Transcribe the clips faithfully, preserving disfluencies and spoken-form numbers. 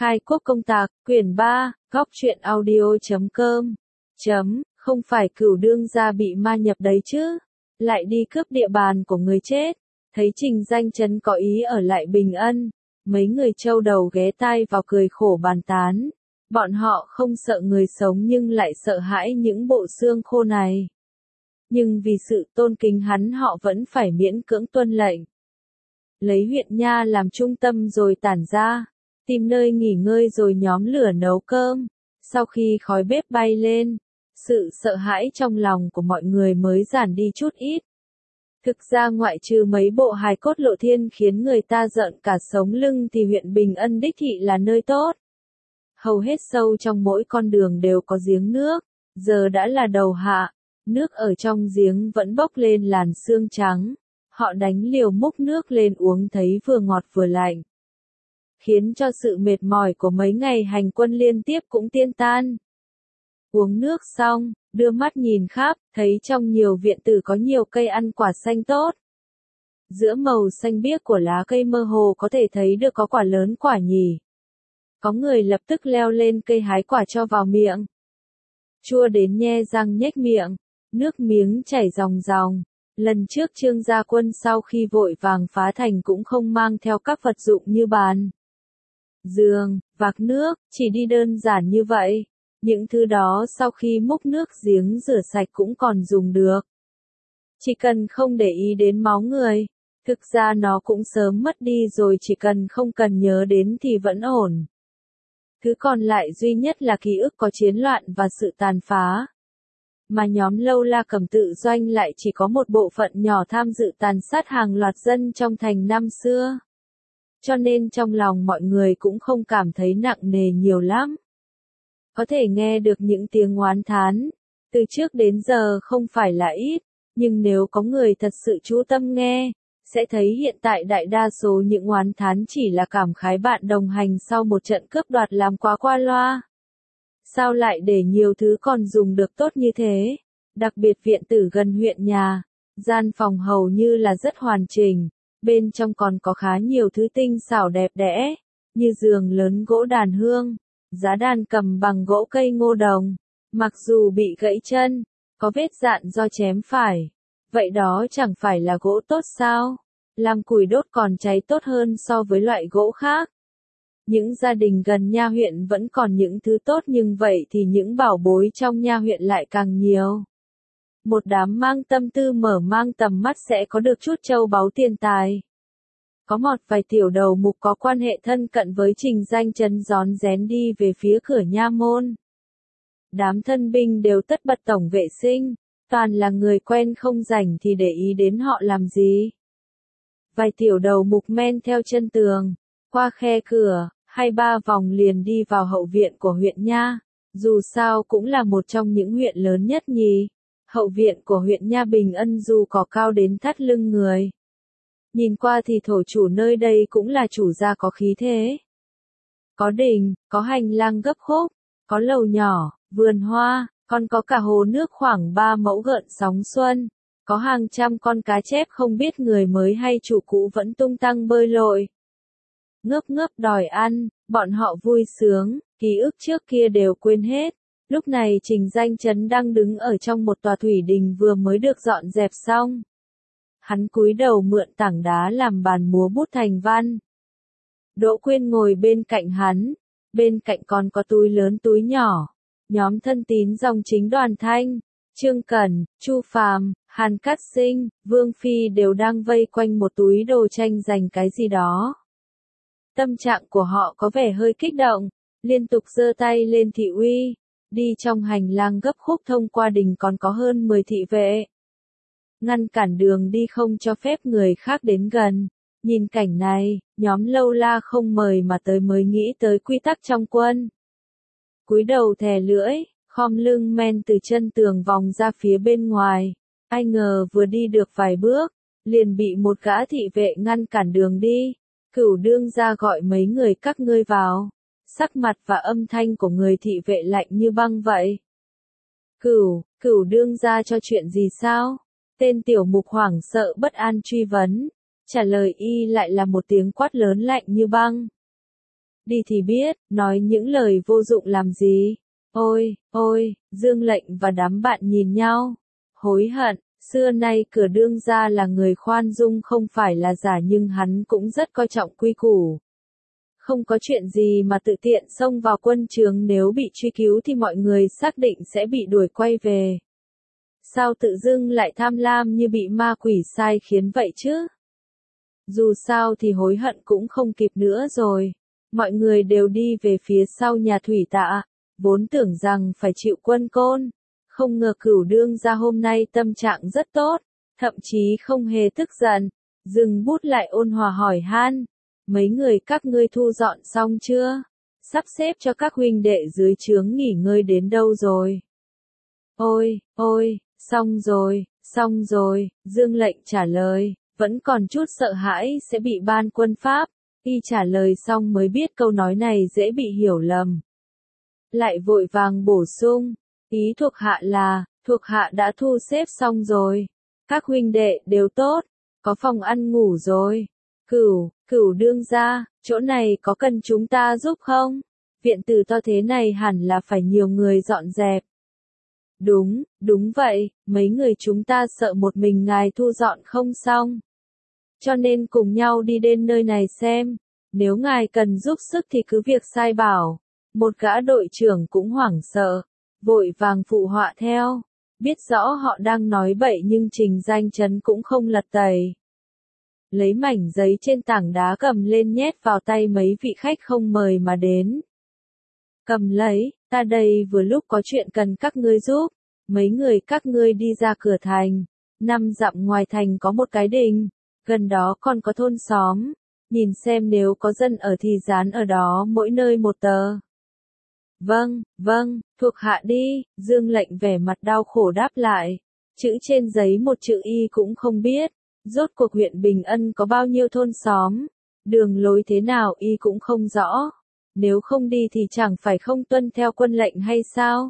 Khai quốc công tạc, quyển ba, góc truyện audio chấm com. Chấm, không phải Cửu đương gia bị ma nhập đấy chứ, lại đi cướp địa bàn của người chết. Thấy Trình Danh Chấn có ý ở lại Bình Ân, mấy người châu đầu ghé tai vào cười khổ bàn tán. Bọn họ không sợ người sống nhưng lại sợ hãi những bộ xương khô này. Nhưng vì sự tôn kính hắn họ vẫn phải miễn cưỡng tuân lệnh. Lấy huyện Nha làm trung tâm rồi tản ra, tìm nơi nghỉ ngơi rồi nhóm lửa nấu cơm. Sau khi khói bếp bay lên, sự sợ hãi trong lòng của mọi người mới giảm đi chút ít. Thực ra ngoại trừ mấy bộ hài cốt lộ thiên khiến người ta giận cả sống lưng thì huyện Bình Ân đích thị là nơi tốt. Hầu hết sâu trong mỗi con đường đều có giếng nước, giờ đã là đầu hạ, nước ở trong giếng vẫn bốc lên làn sương trắng. Họ đánh liều múc nước lên uống thấy vừa ngọt vừa lạnh, khiến cho sự mệt mỏi của mấy ngày hành quân liên tiếp cũng tiêu tan. Uống nước xong, đưa mắt nhìn khắp, thấy trong nhiều viện tử có nhiều cây ăn quả xanh tốt. Giữa màu xanh biếc của lá cây mơ hồ có thể thấy được có quả lớn quả nhì. Có người lập tức leo lên cây hái quả cho vào miệng. Chua đến nhe răng nhếch miệng, nước miếng chảy ròng ròng. Lần trước Trương Gia Quân sau khi vội vàng phá thành cũng không mang theo các vật dụng như bàn, giường, vạc nước, chỉ đi đơn giản như vậy. Những thứ đó sau khi múc nước giếng rửa sạch cũng còn dùng được. Chỉ cần không để ý đến máu người, thực ra nó cũng sớm mất đi rồi, chỉ cần không cần nhớ đến thì vẫn ổn. Thứ còn lại duy nhất là ký ức có chiến loạn và sự tàn phá. Mà nhóm Lâu La Cầm tự doanh lại chỉ có một bộ phận nhỏ tham dự tàn sát hàng loạt dân trong thành năm xưa. Cho nên trong lòng mọi người cũng không cảm thấy nặng nề nhiều lắm. Có thể nghe được những tiếng oán thán, từ trước đến giờ không phải là ít, nhưng nếu có người thật sự chú tâm nghe, sẽ thấy hiện tại đại đa số những oán thán chỉ là cảm khái bạn đồng hành sau một trận cướp đoạt làm quá qua loa. Sao lại để nhiều thứ còn dùng được tốt như thế? Đặc biệt viện tử gần huyện nhà, gian phòng hầu như là rất hoàn chỉnh, bên trong còn có khá nhiều thứ tinh xảo đẹp đẽ, như giường lớn gỗ đàn hương, giá đàn cầm bằng gỗ cây ngô đồng, mặc dù bị gãy chân, có vết dạn do chém phải. Vậy đó chẳng phải là gỗ tốt sao? Làm củi đốt còn cháy tốt hơn so với loại gỗ khác. Những gia đình gần nha huyện vẫn còn những thứ tốt, nhưng vậy thì những bảo bối trong nha huyện lại càng nhiều. Một đám mang tâm tư mở mang tầm mắt sẽ có được chút châu báu tiền tài. Có một vài tiểu đầu mục có quan hệ thân cận với Trình Danh Chấn rón rén đi về phía cửa nha môn. Đám thân binh đều tất bật tổng vệ sinh, toàn là người quen không rảnh thì để ý đến họ làm gì. Vài tiểu đầu mục men theo chân tường, qua khe cửa, hai ba vòng liền đi vào hậu viện của huyện Nha, dù sao cũng là một trong những huyện lớn nhất nhì. Hậu viện của huyện Nha Bình Ân dù có cao đến thắt lưng người. Nhìn qua thì thổ chủ nơi đây cũng là chủ gia có khí thế. Có đình, có hành lang gấp khúc, có lầu nhỏ, vườn hoa, còn có cả hồ nước khoảng ba mẫu gợn sóng xuân. Có hàng trăm con cá chép không biết người mới hay chủ cũ vẫn tung tăng bơi lội. Ngớp ngớp đòi ăn, bọn họ vui sướng, ký ức trước kia đều quên hết. Lúc này Trình Danh Chấn đang đứng ở trong một tòa thủy đình vừa mới được dọn dẹp xong. Hắn cúi đầu mượn tảng đá làm bàn múa bút thành văn. Đỗ Quyên ngồi bên cạnh hắn, bên cạnh còn có túi lớn túi nhỏ. Nhóm thân tín dòng chính Đoàn Thanh, Trương Cẩn, Chu Phàm, Hàn Cát Sinh, Vương Phi đều đang vây quanh một túi đồ tranh giành cái gì đó. Tâm trạng của họ có vẻ hơi kích động, liên tục giơ tay lên thị uy. Đi trong hành lang gấp khúc thông qua đình còn có hơn mười thị vệ. Ngăn cản đường đi không cho phép người khác đến gần. Nhìn cảnh này, nhóm Lâu La không mời mà tới mới nghĩ tới quy tắc trong quân. Cúi đầu thè lưỡi, khom lưng men từ chân tường vòng ra phía bên ngoài. Ai ngờ vừa đi được vài bước, liền bị một gã thị vệ ngăn cản đường đi. Cửu đương gia gọi mấy người các ngươi vào. Sắc mặt và âm thanh của người thị vệ lạnh như băng vậy. Cửu, cửu đương gia cho chuyện gì sao? Tên tiểu mục hoảng sợ bất an truy vấn. Trả lời y lại là một tiếng quát lớn lạnh như băng. đi thì biết, nói những lời vô dụng làm gì. Ôi, ôi, Dương Lệnh và đám bạn nhìn nhau, hối hận, xưa nay Cửa Đương gia là người khoan dung không phải là giả nhưng hắn cũng rất coi trọng quy củ. Không có chuyện gì mà tự tiện xông vào quân trường, nếu bị truy cứu thì mọi người xác định sẽ bị đuổi quay về. Sao tự dưng lại tham lam như bị ma quỷ sai khiến vậy chứ? Dù sao thì hối hận cũng không kịp nữa rồi. Mọi người đều đi về phía sau nhà Thủy Tạ, vốn tưởng rằng phải chịu quân côn. Không ngờ Cửu Đương gia hôm nay tâm trạng rất tốt, thậm chí không hề tức giận. Dừng bút lại ôn hòa hỏi han. Mấy người các ngươi thu dọn xong chưa? Sắp xếp cho các huynh đệ dưới trướng nghỉ ngơi đến đâu rồi? Ôi, ôi, xong rồi, xong rồi, Dương Lệnh trả lời, vẫn còn chút sợ hãi sẽ bị ban quân Pháp. Y trả lời xong mới biết câu nói này dễ bị hiểu lầm. Lại vội vàng bổ sung, ý thuộc hạ là, thuộc hạ đã thu xếp xong rồi. Các huynh đệ đều tốt, có phòng ăn ngủ rồi. Cửu, Cửu Đương gia, chỗ này có cần chúng ta giúp không? Viện tử to thế này hẳn là phải nhiều người dọn dẹp. Đúng, đúng vậy, mấy người chúng ta sợ một mình ngài thu dọn không xong. Cho nên cùng nhau đi đến nơi này xem, nếu ngài cần giúp sức thì cứ việc sai bảo. Một gã đội trưởng cũng hoảng sợ, vội vàng phụ họa theo, biết rõ họ đang nói bậy nhưng Trình Danh Chấn cũng không lật tẩy. Lấy mảnh giấy trên tảng đá cầm lên nhét vào tay mấy vị khách không mời mà đến. Cầm lấy, ta đây vừa lúc có chuyện cần các ngươi giúp, mấy người các ngươi đi ra cửa thành, năm dặm ngoài thành có một cái đình, gần đó còn có thôn xóm, nhìn xem nếu có dân ở thì dán ở đó mỗi nơi một tờ. Vâng, vâng, thuộc hạ đi, Dương Lệnh vẻ mặt đau khổ đáp lại, chữ trên giấy một chữ y cũng không biết, rốt cuộc huyện Bình Ân có bao nhiêu thôn xóm, đường lối thế nào y cũng không rõ, nếu không đi thì chẳng phải không tuân theo quân lệnh hay sao?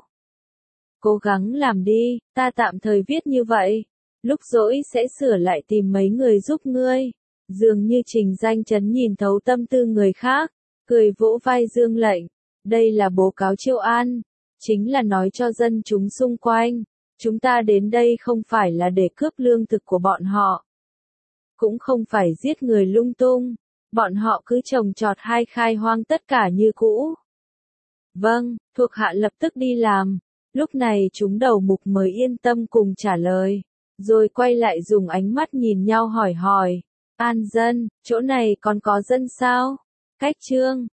Cố gắng làm đi, ta tạm thời viết như vậy, lúc rỗi sẽ sửa lại tìm mấy người giúp ngươi. Dường như Trình Danh Chấn nhìn thấu tâm tư người khác, cười vỗ vai Dương Lệnh, đây là báo cáo Chiêu An, chính là nói cho dân chúng xung quanh, chúng ta đến đây không phải là để cướp lương thực của bọn họ, cũng không phải giết người lung tung, bọn họ cứ trồng trọt hay khai hoang tất cả như cũ. Vâng, thuộc hạ lập tức đi làm. Lúc này chúng đầu mục mới yên tâm cùng trả lời, rồi quay lại dùng ánh mắt nhìn nhau hỏi hỏi, An dân, chỗ này còn có dân sao? Cách Trương,